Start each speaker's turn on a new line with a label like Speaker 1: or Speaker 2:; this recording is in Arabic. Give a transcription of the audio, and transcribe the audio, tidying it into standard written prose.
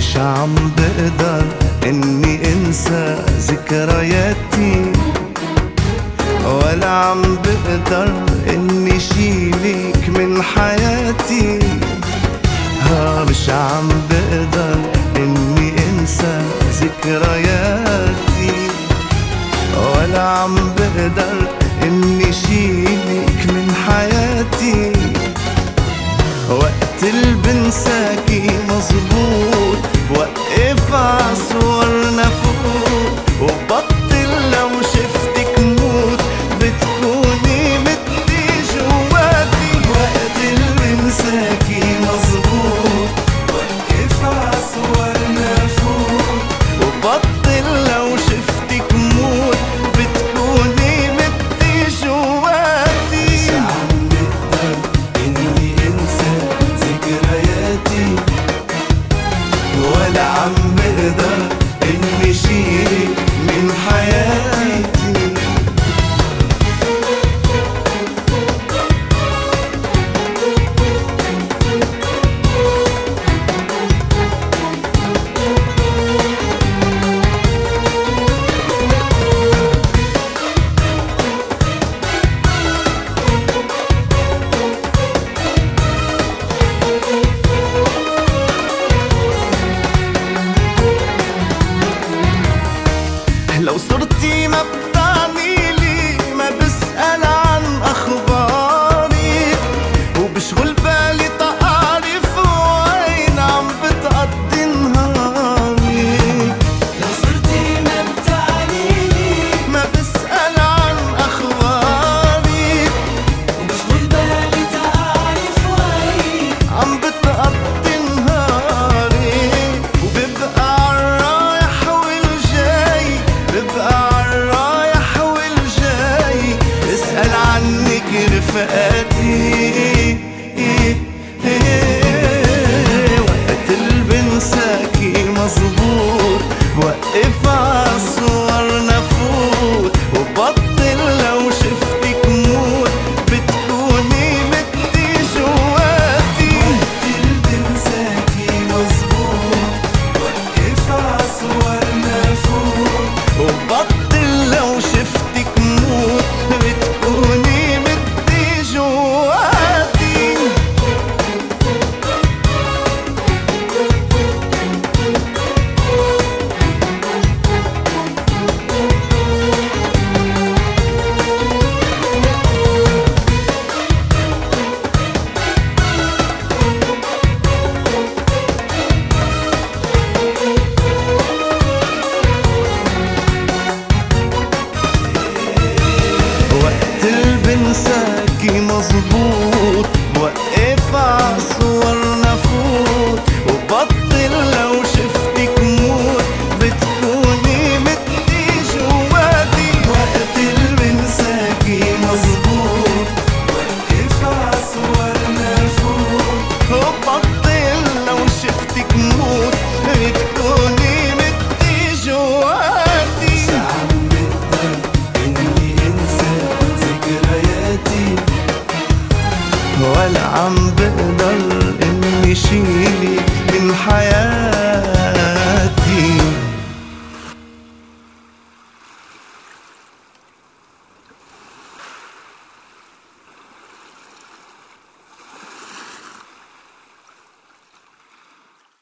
Speaker 1: مش عم بقدر اني انسى ذكرياتي، ولا عم بقدر اني شيلك من حياتي. مش عم بقدر اني انسى ذكرياتي، ولا عم بقدر اني شيلك من حياتي. وقت اللي بنساكي مظبوط بوقف عصورنا فوق، وبطل لو شفتك موت بتكوني متي جواتي. وقت اللي بنساكي مظبوط بوقف عصورنا فوق، وبطل لو شفتك موت بتكوني متي جواتي. مش عم بقدر اني انسى ذكرياتي، ولا عم بقدر اني شيلك من حياتي. لو صرتي ما بتعنيلي، ما بسأل عن أخباري، وبشغل بالي تعرف وين عم بتقضي نهاري. لو صرتي ما بتعنيلي، ما بسأل عن أخباري، وبشغل بالي تعرف وين عم بتقضي نهاري. وببقى عالرايح والجاي، ببقى عالرايح والجاي، اسأل عنك رفقاتي. وقت اللي بنساكي مظبوط بوقف عصورنا فوت، وبطل لو شفتك موت بتكوني متي جواتي. وقت اللي بنساكي مظبوط بوقف عصورنا فوت، وبطل لو شفتك موت بتكوني متي جواتي. وقت اللي بنساكي مظبوط بوقف عصورنا فوت، وبطل لو شفتك موت بتكوني متي جواتي. وقت اللي بنساكي مظبوط بوقف عصورنا فوت، وبطل لو شفتك موت بتكوني متي جواتي. مش عم بقدر اني انسى ذكرياتي، ولا عم بقدر اني شيلك من حياتي.